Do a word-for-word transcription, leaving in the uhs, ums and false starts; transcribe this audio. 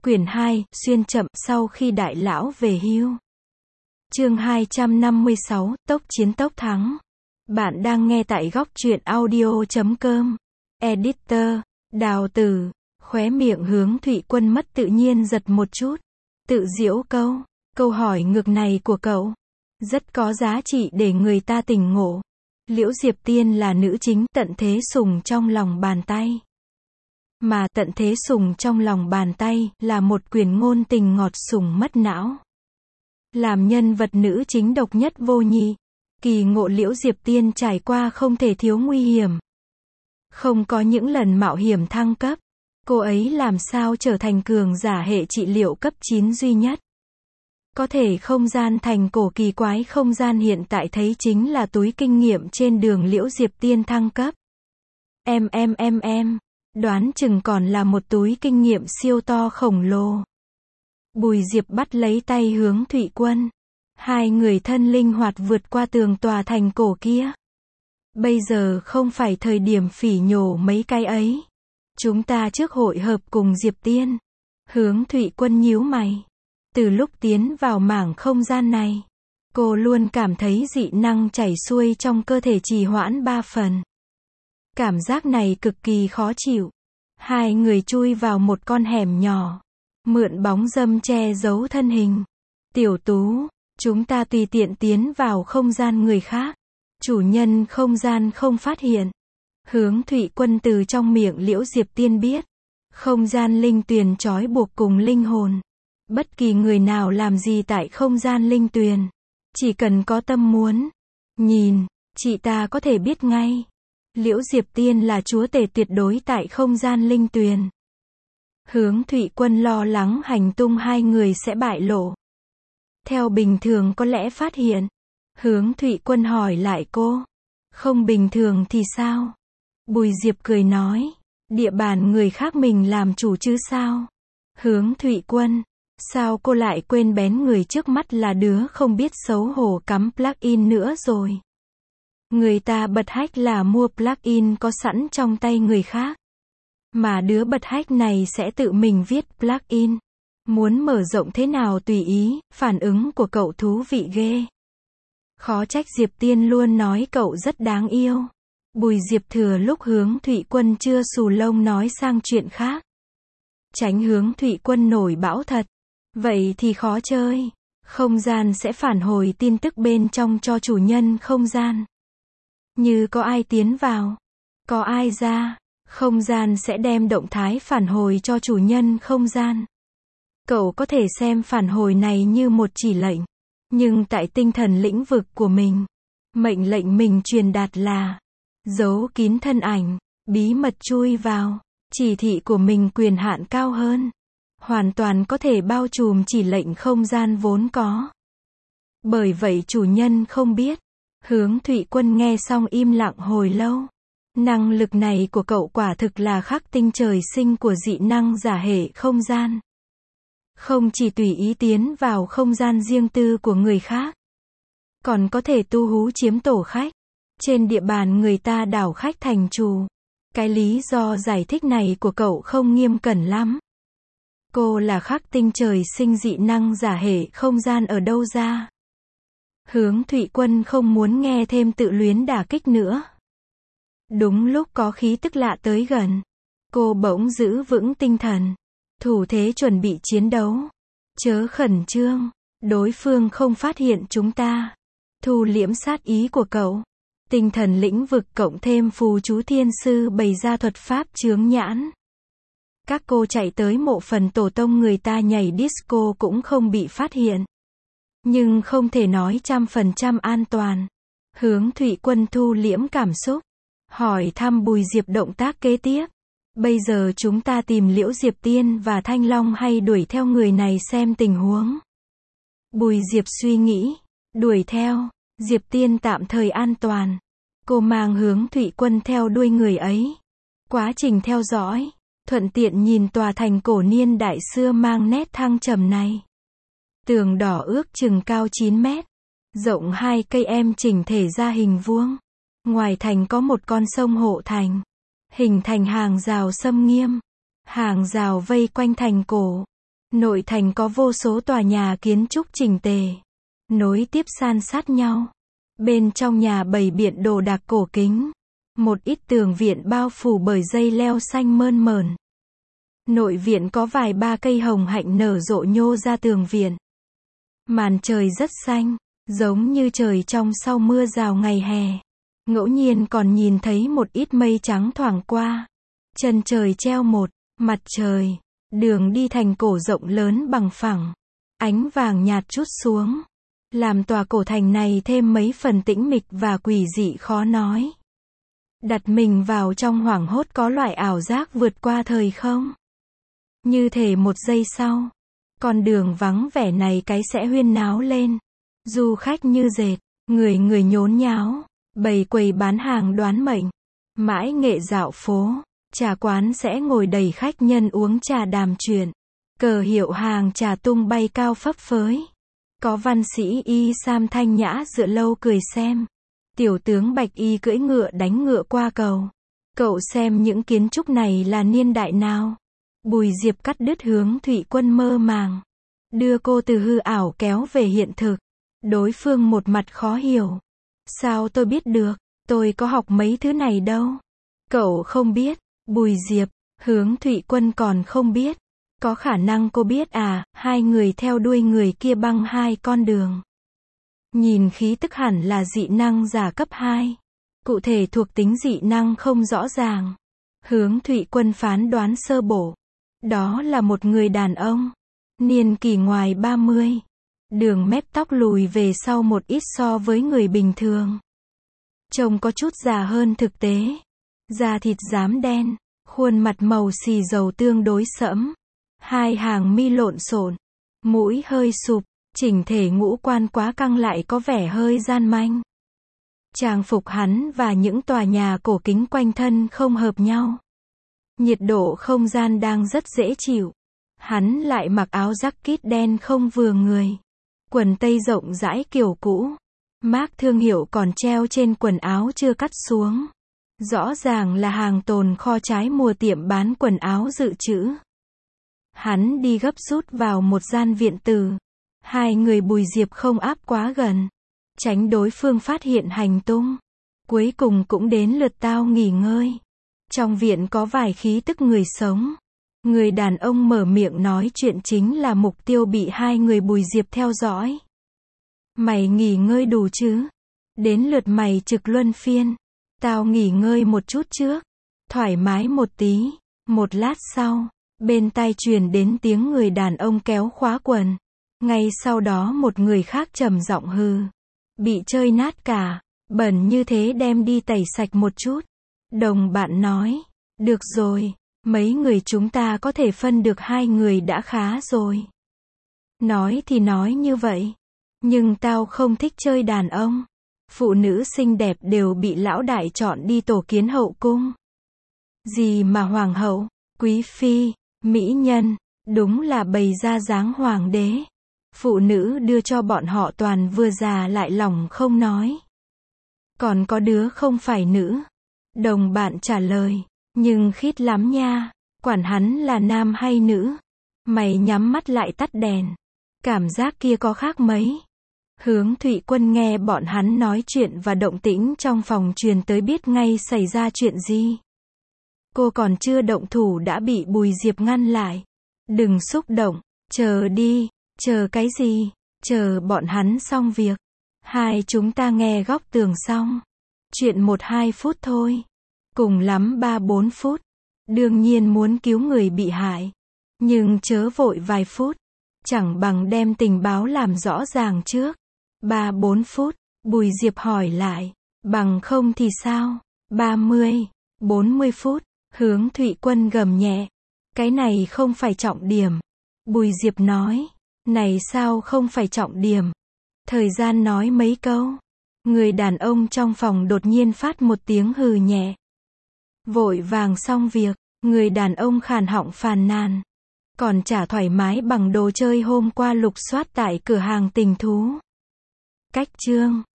Quyển hai, xuyên chậm, sau khi đại lão về hưu. Chương hai trăm năm mươi sáu, tốc chiến tốc thắng. Bạn đang nghe tại góc truyện audio chấm com. Editor, Đào Tử, khóe miệng Hướng Thụy Quân mất tự nhiên giật một chút. Tự giễu câu, câu hỏi ngược này của cậu, rất có giá trị để người ta tỉnh ngộ. Liễu Diệp Tiên là nữ chính tận thế sùng trong lòng bàn tay. Mà tận thế sùng trong lòng bàn tay là một quyển ngôn tình ngọt sùng mất não. Làm nhân vật nữ chính độc nhất vô nhị, kỳ ngộ Liễu Diệp Tiên trải qua không thể thiếu nguy hiểm. Không có những lần mạo hiểm thăng cấp, cô ấy làm sao trở thành cường giả hệ trị liệu cấp chín duy nhất. Có thể không gian thành cổ kỳ quái không gian hiện tại thấy chính là túi kinh nghiệm trên đường Liễu Diệp Tiên thăng cấp. Em em em em, đoán chừng còn là một túi kinh nghiệm siêu to khổng lồ. Bùi Diệp bắt lấy tay Hướng Thụy Quân. Hai người thân linh hoạt vượt qua tường tòa thành cổ kia. Bây giờ không phải thời điểm phỉ nhổ mấy cái ấy. Chúng ta trước hội hợp cùng Diệp Tiên. Hướng Thụy Quân nhíu mày. Từ lúc tiến vào mảng không gian này, cô luôn cảm thấy dị năng chảy xuôi trong cơ thể trì hoãn ba phần. Cảm giác này cực kỳ khó chịu. Hai người chui vào một con hẻm nhỏ, mượn bóng râm che giấu thân hình. Tiểu Tú, chúng ta tùy tiện tiến vào không gian người khác. Chủ nhân không gian không phát hiện. Hướng Thụy Quân từ trong miệng Liễu Diệp Tiên biết. Không gian linh tuyền trói buộc cùng linh hồn. Bất kỳ người nào làm gì tại không gian linh tuyền, chỉ cần có tâm muốn, nhìn, chị ta có thể biết ngay. Liễu Diệp Tiên là chúa tể tuyệt đối tại không gian linh tuyền. Hướng Thụy Quân lo lắng hành tung hai người sẽ bại lộ. Theo bình thường có lẽ phát hiện. Hướng Thụy Quân hỏi lại cô. Không bình thường thì sao? Bùi Diệp cười nói. Địa bàn người khác mình làm chủ chứ sao? Hướng Thụy Quân. Sao cô lại quên bén người trước mắt là đứa không biết xấu hổ cắm plug-in nữa rồi? Người ta bật hack là mua plug-in có sẵn trong tay người khác. Mà đứa bật hack này sẽ tự mình viết plug-in. Muốn mở rộng thế nào tùy ý, phản ứng của cậu thú vị ghê. Khó trách Diệp Tiên luôn nói cậu rất đáng yêu. Bùi Diệp thừa lúc Hướng Thụy Quân chưa xù lông nói sang chuyện khác. Tránh Hướng Thụy Quân nổi bão thật. Vậy thì khó chơi. Không gian sẽ phản hồi tin tức bên trong cho chủ nhân không gian. Như có ai tiến vào, có ai ra, không gian sẽ đem động thái phản hồi cho chủ nhân không gian. Cậu có thể xem phản hồi này như một chỉ lệnh. Nhưng tại tinh thần lĩnh vực của mình, mệnh lệnh mình truyền đạt là giấu kín thân ảnh, bí mật chui vào. Chỉ thị của mình quyền hạn cao hơn. Hoàn toàn có thể bao trùm chỉ lệnh không gian vốn có. Bởi vậy chủ nhân không biết. Hướng Thụy Quân nghe xong im lặng hồi lâu. Năng lực này của cậu quả thực là khắc tinh trời sinh của dị năng giả hệ không gian. Không chỉ tùy ý tiến vào không gian riêng tư của người khác, còn có thể tu hú chiếm tổ khách. Trên địa bàn người ta đảo khách thành chủ. Cái lý do giải thích này của cậu không nghiêm cẩn lắm. Cô là khắc tinh trời sinh dị năng giả hệ không gian ở đâu ra? Hướng Thụy Quân không muốn nghe thêm tự luyến đả kích nữa. Đúng lúc có khí tức lạ tới gần, cô bỗng giữ vững tinh thần. Thủ thế chuẩn bị chiến đấu. Chớ khẩn trương, đối phương không phát hiện chúng ta. Thu liễm sát ý của cậu. Tinh thần lĩnh vực cộng thêm phù chú thiên sư bày ra thuật pháp chướng nhãn. Các cô chạy tới mộ phần tổ tông người ta nhảy disco cũng không bị phát hiện. Nhưng không thể nói trăm phần trăm an toàn. Hướng Thụy Quân thu liễm cảm xúc. Hỏi thăm Bùi Diệp động tác kế tiếp. Bây giờ chúng ta tìm Liễu Diệp Tiên và Thanh Long hay đuổi theo người này xem tình huống? Bùi Diệp suy nghĩ. Đuổi theo. Diệp Tiên tạm thời an toàn. Cô mang Hướng Thụy Quân theo đuôi người ấy. Quá trình theo dõi, thuận tiện nhìn tòa thành cổ niên đại xưa mang nét thăng trầm này. Tường đỏ ước chừng cao chín mét, rộng hai cây em chỉnh thể ra hình vuông. Ngoài thành có một con sông hộ thành, hình thành hàng rào xâm nghiêm. Hàng rào vây quanh thành cổ. Nội thành có vô số tòa nhà kiến trúc chỉnh tề, nối tiếp san sát nhau. Bên trong nhà bày biện đồ đạc cổ kính. Một ít tường viện bao phủ bởi dây leo xanh mơn mởn. Nội viện có vài ba cây hồng hạnh nở rộ nhô ra tường viện. Màn trời rất xanh, giống như trời trong sau mưa rào ngày hè. Ngẫu nhiên còn nhìn thấy một ít mây trắng thoảng qua. Chân trời treo một mặt trời. Đường đi thành cổ rộng lớn bằng phẳng. Ánh vàng nhạt trút xuống, làm tòa cổ thành này thêm mấy phần tĩnh mịch và quỷ dị khó nói. Đặt mình vào trong hoảng hốt có loại ảo giác vượt qua thời không. Như thể một giây sau, con đường vắng vẻ này cái sẽ huyên náo lên. Du khách như dệt, người người nhốn nháo, bày quầy bán hàng đoán mệnh. Mãi nghệ dạo phố, trà quán sẽ ngồi đầy khách nhân uống trà đàm chuyện. Cờ hiệu hàng trà tung bay cao phấp phới. Có văn sĩ y sam thanh nhã dựa lâu cười xem. Tiểu tướng bạch y cưỡi ngựa đánh ngựa qua cầu. Cậu xem những kiến trúc này là niên đại nào? Bùi Diệp cắt đứt Hướng Thụy Quân mơ màng. Đưa cô từ hư ảo kéo về hiện thực. Đối phương một mặt khó hiểu. Sao tôi biết được? Tôi có học mấy thứ này đâu. Cậu không biết. Bùi Diệp, Hướng Thụy Quân còn không biết. Có khả năng cô biết à, hai người theo đuôi người kia băng hai con đường. Nhìn khí tức hẳn là dị năng giả cấp hai. Cụ thể thuộc tính dị năng không rõ ràng. Hướng Thụy Quân phán đoán sơ bộ. Đó là một người đàn ông. Niên kỷ ngoài ba mươi. Đường mép tóc lùi về sau một ít so với người bình thường. Trông có chút già hơn thực tế. Da thịt rám đen. Khuôn mặt màu xì dầu tương đối sẫm. Hai hàng mi lộn xộn. Mũi hơi sụp. Chỉnh thể ngũ quan quá căng lại có vẻ hơi gian manh. Trang phục hắn và những tòa nhà cổ kính quanh thân không hợp nhau. Nhiệt độ không gian đang rất dễ chịu. Hắn lại mặc áo jacket đen không vừa người. Quần tây rộng rãi kiểu cũ. Mác thương hiệu còn treo trên quần áo chưa cắt xuống. Rõ ràng là hàng tồn kho trái mùa tiệm bán quần áo dự trữ. Hắn đi gấp rút vào một gian viện tử. Hai người Bùi Diệp không áp quá gần. Tránh đối phương phát hiện hành tung. Cuối cùng cũng đến lượt tao nghỉ ngơi. Trong viện có vài khí tức người sống. Người đàn ông mở miệng nói chuyện chính là mục tiêu bị hai người Bùi Diệp theo dõi. Mày nghỉ ngơi đủ chứ? Đến lượt mày trực luân phiên. Tao nghỉ ngơi một chút trước. Thoải mái một tí. Một lát sau, bên tai truyền đến tiếng người đàn ông kéo khóa quần. Ngay sau đó một người khác trầm giọng hừ. Bị chơi nát cả. Bẩn như thế đem đi tẩy sạch một chút. Đồng bạn nói. Được rồi. Mấy người chúng ta có thể phân được hai người đã khá rồi. Nói thì nói như vậy. Nhưng tao không thích chơi đàn ông. Phụ nữ xinh đẹp đều bị lão đại chọn đi tổ kiến hậu cung. Gì mà hoàng hậu, quý phi, mỹ nhân. Đúng là bày ra dáng hoàng đế. Phụ nữ đưa cho bọn họ toàn vừa già lại lòng không nói. Còn có đứa không phải nữ. Đồng bạn trả lời. Nhưng khít lắm nha. Quản hắn là nam hay nữ. Mày nhắm mắt lại tắt đèn. Cảm giác kia có khác mấy. Hướng Thụy Quân nghe bọn hắn nói chuyện và động tĩnh trong phòng truyền tới biết ngay xảy ra chuyện gì. Cô còn chưa động thủ đã bị Bùi Diệp ngăn lại. Đừng xúc động. Chờ đi. Chờ cái gì? Chờ bọn hắn xong việc. Hai chúng ta nghe góc tường xong. Chuyện một hai phút thôi. Cùng lắm ba bốn phút. Đương nhiên muốn cứu người bị hại. Nhưng chớ vội vài phút. Chẳng bằng đem tình báo làm rõ ràng trước. Ba bốn phút. Bùi Diệp hỏi lại. Bằng không thì sao? Ba mươi, bốn mươi phút. Hướng Thụy Quân gầm nhẹ. Cái này không phải trọng điểm. Bùi Diệp nói. Này sao không phải trọng điểm? Thời gian nói mấy câu. Người đàn ông trong phòng đột nhiên phát một tiếng hừ nhẹ. Vội vàng xong việc. Người đàn ông khàn họng phàn nàn. Còn chả thoải mái bằng đồ chơi hôm qua lục soát tại cửa hàng tình thú. Cách chương